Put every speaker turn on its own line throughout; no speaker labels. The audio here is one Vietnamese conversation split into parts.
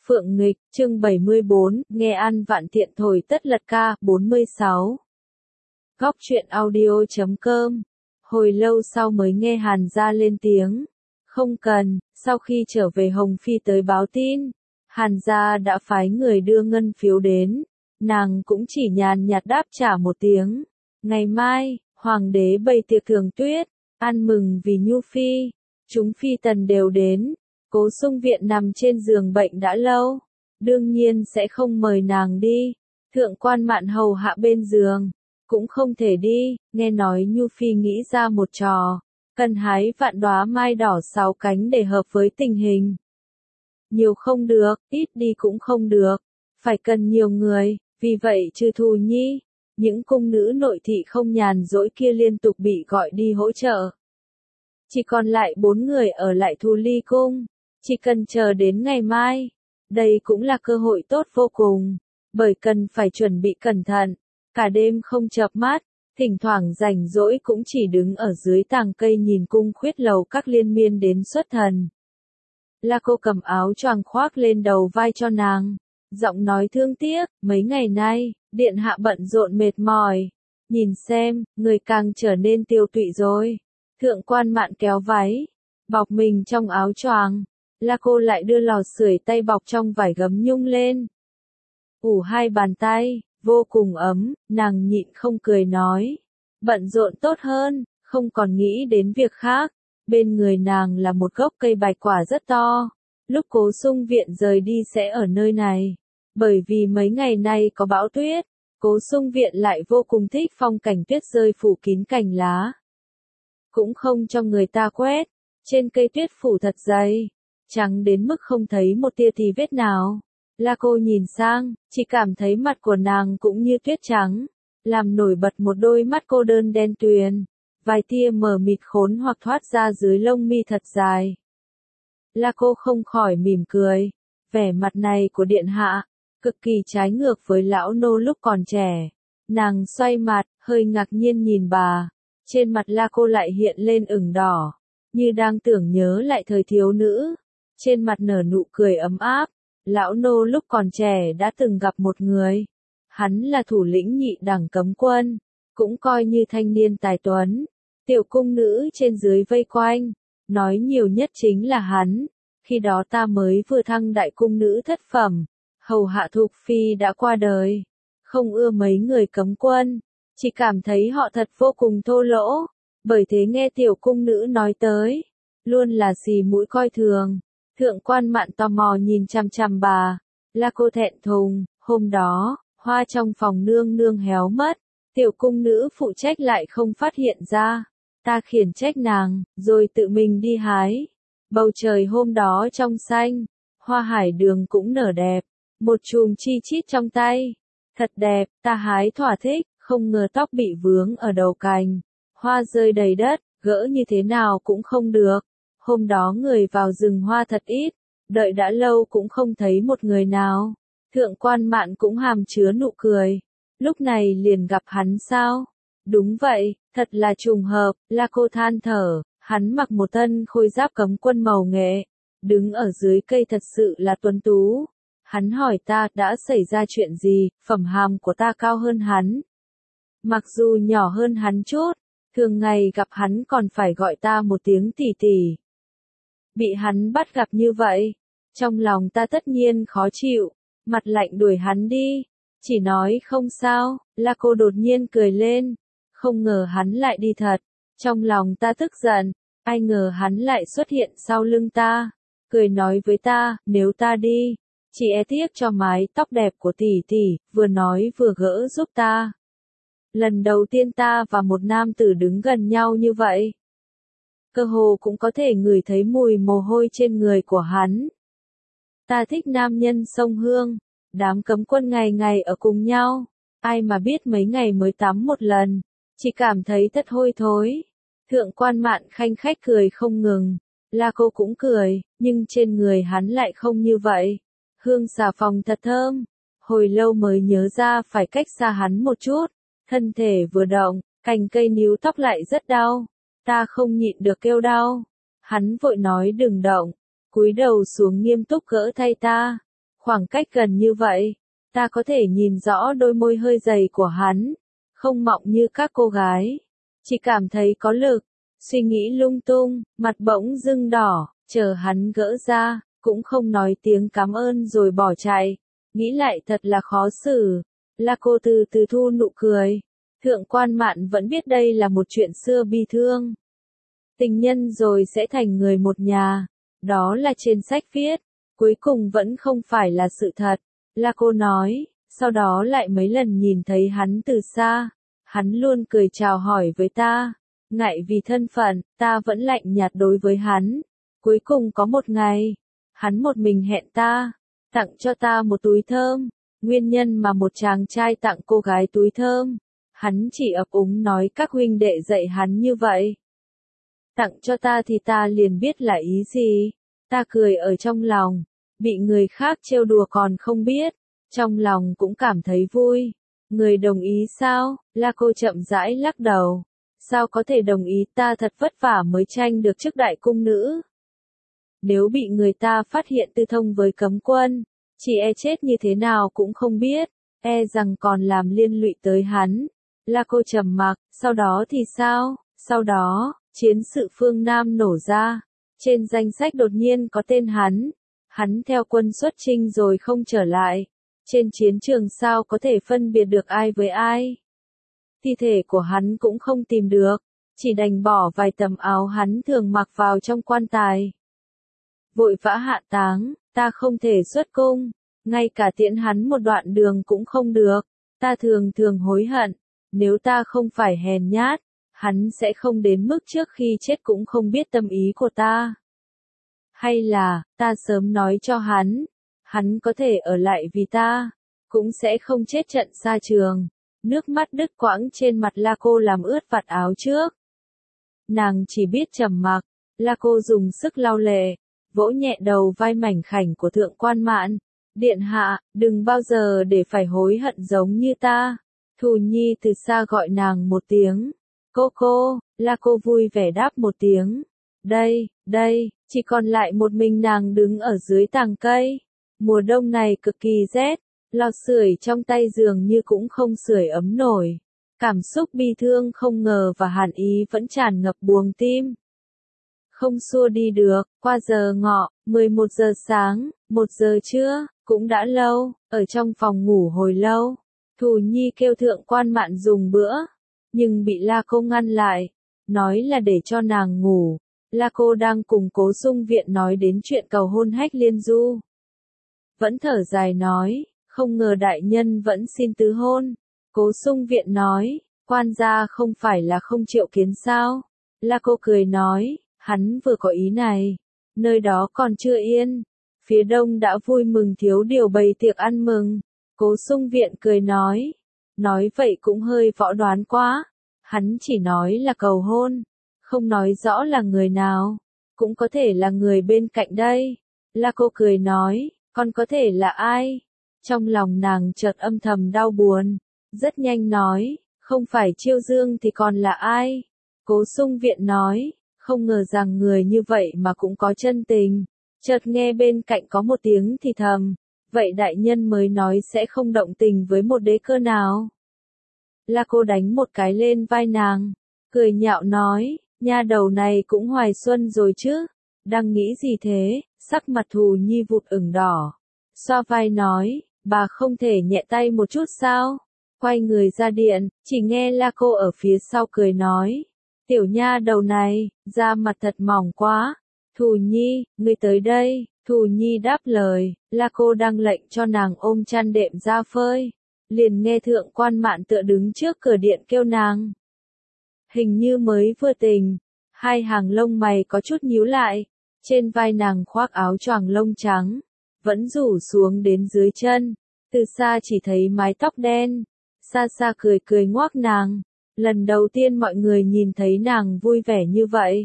Phượng Nghịch, chương 74, nghe ăn vạn tiện thổi tất lật ca, 46. Góc truyện audio.com. Hồi lâu sau mới nghe Hàn Gia lên tiếng. Không cần, sau khi trở về Hồng Phi tới báo tin, Hàn Gia đã phái người đưa ngân phiếu đến. Nàng cũng chỉ nhàn nhạt đáp trả một tiếng. Ngày mai, Hoàng đế bày tiệc thường tuyết, ăn mừng vì Nhu Phi. Chúng phi tần đều đến. Cố Sung Viện nằm trên giường bệnh đã lâu, đương nhiên sẽ không mời nàng đi. Thượng quan Mạn hầu hạ bên giường, cũng không thể đi. Nghe nói Nhu Phi nghĩ ra một trò, cần hái vạn đóa mai đỏ 6 cánh để hợp với tình hình. Nhiều không được, ít đi cũng không được, phải cần nhiều người. Vì vậy trừ Thù Nhi, những cung nữ nội thị không nhàn rỗi kia liên tục bị gọi đi hỗ trợ. Chỉ còn lại 4 người ở lại Thù Ly Cung. Chỉ cần chờ đến ngày mai, đây cũng là cơ hội tốt vô cùng, bởi cần phải chuẩn bị cẩn thận, cả đêm không chợp mắt, thỉnh thoảng rảnh rỗi cũng chỉ đứng ở dưới tàng cây nhìn cung khuyết lầu các liên miên đến xuất thần. La Cô cầm áo choàng khoác lên đầu vai cho nàng, giọng nói thương tiếc, mấy ngày nay, điện hạ bận rộn mệt mỏi, nhìn xem, người càng trở nên tiêu tụy rồi. Thượng quan Mạn kéo váy, bọc mình trong áo choàng. La Cô lại đưa lò sưởi tay bọc trong vải gấm nhung lên. Ủ hai bàn tay, vô cùng ấm, nàng nhịn không cười nói. Bận rộn tốt hơn, không còn nghĩ đến việc khác. Bên người nàng là một gốc cây bạch quả rất to. Lúc Cố Sung Viện rời đi sẽ ở nơi này. Bởi vì mấy ngày nay có bão tuyết, Cố Sung Viện lại vô cùng thích phong cảnh tuyết rơi phủ kín cành lá. Cũng không cho người ta quét, trên cây tuyết phủ thật dày. Trắng đến mức không thấy một tia tì vết nào. La Cô nhìn sang, chỉ cảm thấy mặt của nàng cũng như tuyết trắng, làm nổi bật một đôi mắt cô đơn đen tuyền, vài tia mờ mịt khốn hoặc thoát ra dưới lông mi thật dài. La Cô không khỏi mỉm cười, vẻ mặt này của điện hạ, cực kỳ trái ngược với lão nô lúc còn trẻ. Nàng xoay mặt, hơi ngạc nhiên nhìn bà, trên mặt La Cô lại hiện lên ửng đỏ, như đang tưởng nhớ lại thời thiếu nữ. Trên mặt nở nụ cười ấm áp, lão nô lúc còn trẻ đã từng gặp một người. Hắn là thủ lĩnh nhị đẳng cấm quân, cũng coi như thanh niên tài tuấn. Tiểu cung nữ trên dưới vây quanh, nói nhiều nhất chính là hắn. Khi đó ta mới vừa thăng đại cung nữ thất phẩm, hầu hạ Thục Phi đã qua đời. Không ưa mấy người cấm quân, chỉ cảm thấy họ thật vô cùng thô lỗ. Bởi thế nghe tiểu cung nữ nói tới, luôn là xì mũi coi thường. Thượng quan Mạn tò mò nhìn chằm chằm bà. La Cô thẹn thùng, hôm đó, hoa trong phòng nương nương héo mất. Tiểu cung nữ phụ trách lại không phát hiện ra. Ta khiển trách nàng, rồi tự mình đi hái. Bầu trời hôm đó trong xanh, hoa hải đường cũng nở đẹp. Một chùm chi chít trong tay. Thật đẹp, ta hái thỏa thích, không ngờ tóc bị vướng ở đầu cành. Hoa rơi đầy đất, gỡ như thế nào cũng không được. Hôm đó người vào rừng hoa thật ít, đợi đã lâu cũng không thấy một người nào. Thượng quan Mạn cũng hàm chứa nụ cười. Lúc này liền gặp hắn sao? Đúng vậy, thật là trùng hợp. La Cô than thở, hắn mặc một thân khôi giáp cấm quân màu nghệ, đứng ở dưới cây thật sự là tuấn tú. Hắn hỏi ta đã xảy ra chuyện gì, phẩm hàm của ta cao hơn hắn. Mặc dù nhỏ hơn hắn chút, thường ngày gặp hắn còn phải gọi ta một tiếng tỷ tỷ. Bị hắn bắt gặp như vậy, trong lòng ta tất nhiên khó chịu, mặt lạnh đuổi hắn đi, chỉ nói không sao. La Cô đột nhiên cười lên, không ngờ hắn lại đi thật, trong lòng ta tức giận, ai ngờ hắn lại xuất hiện sau lưng ta, cười nói với ta, nếu ta đi, chỉ e tiếc cho mái tóc đẹp của tỷ tỷ, vừa nói vừa gỡ giúp ta. Lần đầu tiên ta và một nam tử đứng gần nhau như vậy. Cơ hồ cũng có thể ngửi thấy mùi mồ hôi trên người của hắn. Ta thích nam nhân sông Hương, đám cấm quân ngày ngày ở cùng nhau, ai mà biết mấy ngày mới tắm một lần, chỉ cảm thấy thật hôi thối. Thượng quan Mạn khanh khách cười không ngừng, La Cô cũng cười, nhưng trên người hắn lại không như vậy. Hương xà phòng thật thơm, hồi lâu mới nhớ ra phải cách xa hắn một chút, thân thể vừa động, cành cây níu tóc lại rất đau. Ta không nhịn được kêu đau. Hắn vội nói đừng động, cúi đầu xuống nghiêm túc gỡ thay ta. Khoảng cách gần như vậy, ta có thể nhìn rõ đôi môi hơi dày của hắn, không mọng như các cô gái. Chỉ cảm thấy có lực, suy nghĩ lung tung, mặt bỗng dưng đỏ, chờ hắn gỡ ra, cũng không nói tiếng cảm ơn rồi bỏ chạy. Nghĩ lại thật là khó xử. La cô từ từ thu nụ cười. Thượng quan Mạn vẫn biết đây là một chuyện xưa bi thương. Tình nhân rồi sẽ thành người một nhà. Đó là trên sách viết. Cuối cùng vẫn không phải là sự thật. La cô nói. Sau đó lại mấy lần nhìn thấy hắn từ xa. Hắn luôn cười chào hỏi với ta. Ngại vì thân phận, ta vẫn lạnh nhạt đối với hắn. Cuối cùng có một ngày, hắn một mình hẹn ta, tặng cho ta một túi thơm. Nguyên nhân mà một chàng trai tặng cô gái túi thơm, hắn chỉ ấp úng nói các huynh đệ dạy hắn như vậy. Tặng cho ta thì ta liền biết là ý gì. Ta cười ở trong lòng, bị người khác trêu đùa còn không biết, trong lòng cũng cảm thấy vui. Người đồng ý sao? La cô chậm rãi lắc đầu. Sao có thể đồng ý, ta thật vất vả mới tranh được chức đại cung nữ. Nếu bị người ta phát hiện tư thông với cấm quân, chỉ e chết như thế nào cũng không biết, e rằng còn làm liên lụy tới hắn. La cô trầm mặc, sau đó thì sao? Sau đó, chiến sự phương Nam nổ ra, trên danh sách đột nhiên có tên hắn. Hắn theo quân xuất chinh rồi không trở lại. Trên chiến trường sao có thể phân biệt được ai với ai? Thi thể của hắn cũng không tìm được, chỉ đành bỏ vài tấm áo hắn thường mặc vào trong quan tài. Vội vã hạ táng, ta không thể xuất cung, ngay cả tiễn hắn một đoạn đường cũng không được. Ta thường thường hối hận, nếu ta không phải hèn nhát, hắn sẽ không đến mức trước khi chết cũng không biết tâm ý của ta. Hay là, ta sớm nói cho hắn có thể ở lại vì ta, cũng sẽ không chết trận xa trường. Nước mắt đứt quãng trên mặt La cô làm ướt vạt áo trước. Nàng chỉ biết trầm mặc. La cô dùng sức lau lệ, vỗ nhẹ đầu vai mảnh khảnh của Thượng quan Mạn. Điện hạ, đừng bao giờ để phải hối hận giống như ta. Thù Nhi từ xa gọi nàng một tiếng. Cô, La cô vui vẻ đáp một tiếng. Đây, chỉ còn lại một mình nàng đứng ở dưới tàng cây. Mùa đông này cực kỳ rét. Lò sưởi trong tay dường như cũng không sưởi ấm nổi. Cảm xúc bi thương không ngờ và hàn ý vẫn tràn ngập buồng tim. Không xua đi được, qua giờ ngọ, 11 giờ sáng, 1 giờ trưa, cũng đã lâu, ở trong phòng ngủ hồi lâu. Thù Nhi kêu Thượng quan Mạn dùng bữa, nhưng bị La cô ngăn lại, nói là để cho nàng ngủ. La cô đang cùng Cố Sung Viện nói đến chuyện cầu hôn Hách Liên Du. Vẫn thở dài nói. Không ngờ đại nhân vẫn xin tứ hôn. Cố Sung Viện nói, quan gia không phải là không triệu kiến sao? La cô cười nói, hắn vừa có ý này, nơi đó còn chưa yên. Phía đông đã vui mừng thiếu điều bày tiệc ăn mừng. Cố Sung Viện cười nói vậy cũng hơi võ đoán quá. Hắn chỉ nói là cầu hôn, không nói rõ là người nào, cũng có thể là người bên cạnh đây. La cô cười nói, còn có thể là ai? Trong lòng nàng chợt âm thầm đau buồn, rất nhanh nói, không phải Chiêu Dương thì còn là ai? Cố Sung Viện nói, không ngờ rằng người như vậy mà cũng có chân tình. Chợt nghe bên cạnh có một tiếng thì thầm, vậy đại nhân mới nói sẽ không động tình với một đế cơ nào? La cô đánh một cái lên vai nàng, cười nhạo nói, nha đầu này cũng hoài xuân rồi chứ, đang nghĩ gì thế? Sắc mặt Thù Nhi vụt ửng đỏ, xoa vai nói, bà không thể nhẹ tay một chút sao? Quay người ra điện, chỉ nghe La cô ở phía sau cười nói, tiểu nha đầu này, da mặt thật mỏng quá. Thù Nhi, ngươi tới đây. Thù Nhi đáp lời, La cô đang lệnh cho nàng ôm chăn đệm ra phơi. Liền nghe Thượng quan Mạn tựa đứng trước cửa điện kêu nàng. Hình như mới vừa tỉnh, hai hàng lông mày có chút nhíu lại, trên vai nàng khoác áo choàng lông trắng, vẫn rủ xuống đến dưới chân, từ xa chỉ thấy mái tóc đen, xa xa cười cười ngoác nàng, lần đầu tiên mọi người nhìn thấy nàng vui vẻ như vậy.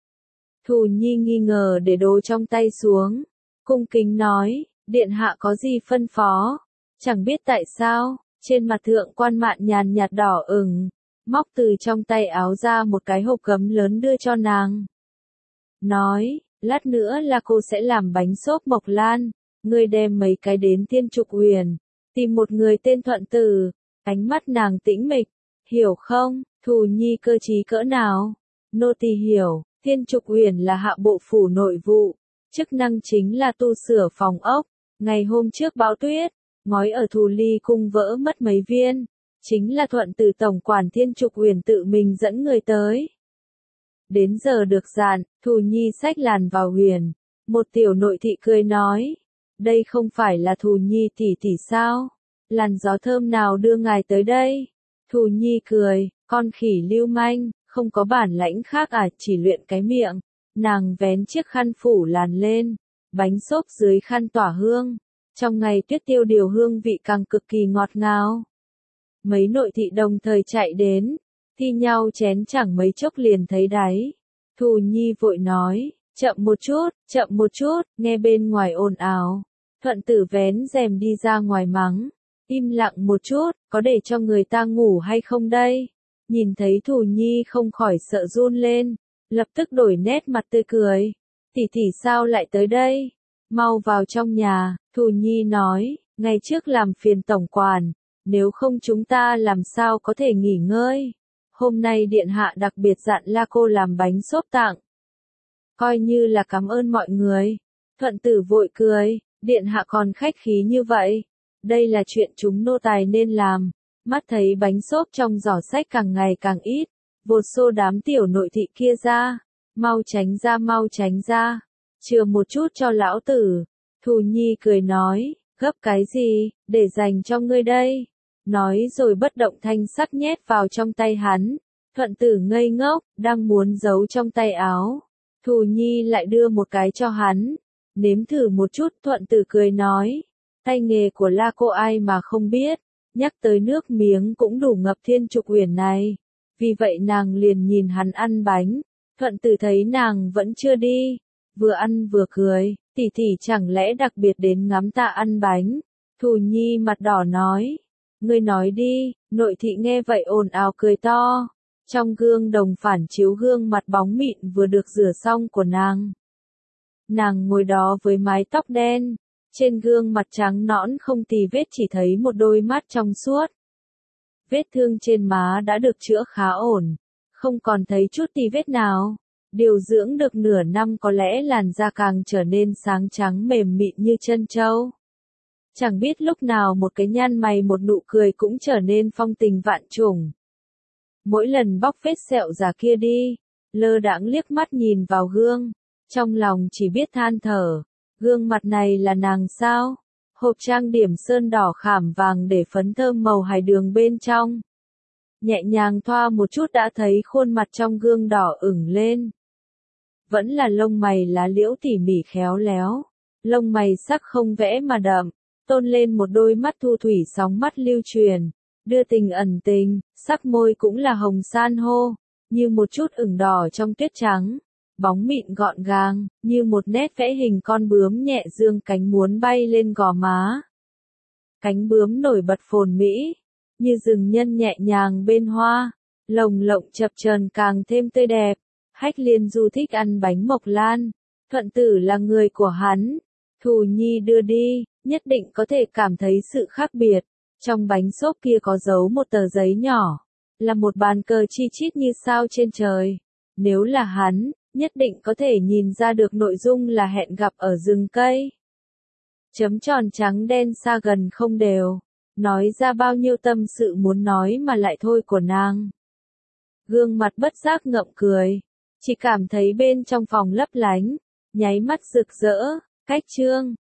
Thù Nhi nghi ngờ để đồ trong tay xuống, cung kính nói, điện hạ có gì phân phó? Chẳng biết tại sao, trên mặt Thượng quan Mạn nhàn nhạt đỏ ửng, móc từ trong tay áo ra một cái hộp gấm lớn đưa cho nàng. Nói, lát nữa là cô sẽ làm bánh xốp mộc lan, ngươi đem mấy cái đến Thiên Trục Uyển, tìm một người tên Thuận Tử. Ánh mắt nàng tĩnh mịch, hiểu không, Thù Nhi cơ trí cỡ nào? Nô tỳ hiểu, Thiên Trục Uyển là hạ bộ phủ nội vụ, chức năng chính là tu sửa phòng ốc. Ngày hôm trước bão tuyết, ngói ở Thù Ly cung vỡ mất mấy viên, chính là Thuận Tử tổng quản Thiên Trục Uyển tự mình dẫn người tới. Đến giờ được dàn, Thù Nhi xách làn vào huyền. Một tiểu nội thị cười nói, đây không phải là Thù Nhi tỷ tỷ sao? Làn gió thơm nào đưa ngài tới đây? Thù Nhi cười, con khỉ lưu manh, không có bản lãnh khác à, chỉ luyện cái miệng. Nàng vén chiếc khăn phủ làn lên, bánh xốp dưới khăn tỏa hương. Trong ngày tuyết tiêu điều hương vị càng cực kỳ ngọt ngào. Mấy nội thị đồng thời chạy đến, thi nhau chén chẳng mấy chốc liền thấy đáy. Thù Nhi vội nói, chậm một chút, nghe bên ngoài ồn ào. Thuận Tử vén rèm đi ra ngoài mắng, im lặng một chút, có để cho người ta ngủ hay không đây? Nhìn thấy Thù Nhi không khỏi sợ run lên, lập tức đổi nét mặt tươi cười. Tỷ tỷ sao lại tới đây? Mau vào trong nhà, Thù Nhi nói, ngày trước làm phiền tổng quản, nếu không chúng ta làm sao có thể nghỉ ngơi. Hôm nay điện hạ đặc biệt dặn La cô làm bánh xốp tặng. Coi như là cảm ơn mọi người. Thuận Tử vội cười, điện hạ còn khách khí như vậy. Đây là chuyện chúng nô tài nên làm. Mắt thấy bánh xốp trong giỏ sách càng ngày càng ít, vột xô đám tiểu nội thị kia ra. Mau tránh ra. Chừa một chút cho lão tử. Thù Nhi cười nói, gấp cái gì, để dành cho ngươi đây. Nói rồi bất động thanh sắc nhét vào trong tay hắn. Thuận Tử ngây ngốc, đang muốn giấu trong tay áo. Thù Nhi lại đưa một cái cho hắn. Nếm thử một chút, Thuận Tử cười nói. Tay nghề của La cô ai mà không biết. Nhắc tới nước miếng cũng đủ ngập Thiên Trục Uyển này. Vì vậy nàng liền nhìn hắn ăn bánh. Thuận Tử thấy nàng vẫn chưa đi. Vừa ăn vừa cười, tỷ tỷ chẳng lẽ đặc biệt đến ngắm ta ăn bánh. Thù Nhi mặt đỏ nói. Ngươi nói đi, nội thị nghe vậy ồn ào cười to. Trong gương đồng phản chiếu gương mặt bóng mịn vừa được rửa xong của nàng. Nàng ngồi đó với mái tóc đen, trên gương mặt trắng nõn không tì vết chỉ thấy một đôi mắt trong suốt. Vết thương trên má đã được chữa khá ổn, không còn thấy chút tì vết nào. Điều dưỡng được nửa năm có lẽ làn da càng trở nên sáng trắng mềm mịn như trân châu. Chẳng biết lúc nào một cái nhăn mày một nụ cười cũng trở nên phong tình vạn trùng. Mỗi lần bóc vết sẹo già kia đi, lơ đãng liếc mắt nhìn vào gương, trong lòng chỉ biết than thở, gương mặt này là nàng sao? Hộp trang điểm sơn đỏ khảm vàng để phấn thơm màu hài đường bên trong. Nhẹ nhàng thoa một chút đã thấy khuôn mặt trong gương đỏ ửng lên. Vẫn là lông mày lá liễu tỉ mỉ khéo léo, lông mày sắc không vẽ mà đậm, tôn lên một đôi mắt thu thủy sóng mắt lưu truyền, đưa tình ẩn tình, sắc môi cũng là hồng san hô, như một chút ửng đỏ trong tuyết trắng, bóng mịn gọn gàng, như một nét vẽ hình con bướm nhẹ dương cánh muốn bay lên gò má. Cánh bướm nổi bật phồn mỹ, như rừng nhân nhẹ nhàng bên hoa, lồng lộng chập chờn càng thêm tươi đẹp. Hách Liên Du thích ăn bánh mộc lan, Thuận Tử là người của hắn. Thù Nhi đưa đi, nhất định có thể cảm thấy sự khác biệt. Trong bánh xốp kia có giấu một tờ giấy nhỏ, là một bàn cờ chi chít như sao trên trời. Nếu là hắn, nhất định có thể nhìn ra được nội dung là hẹn gặp ở rừng cây. Chấm tròn trắng đen xa gần không đều, nói ra bao nhiêu tâm sự muốn nói mà lại thôi của nàng. Gương mặt bất giác ngậm cười, chỉ cảm thấy bên trong phòng lấp lánh, nháy mắt rực rỡ, cách chương.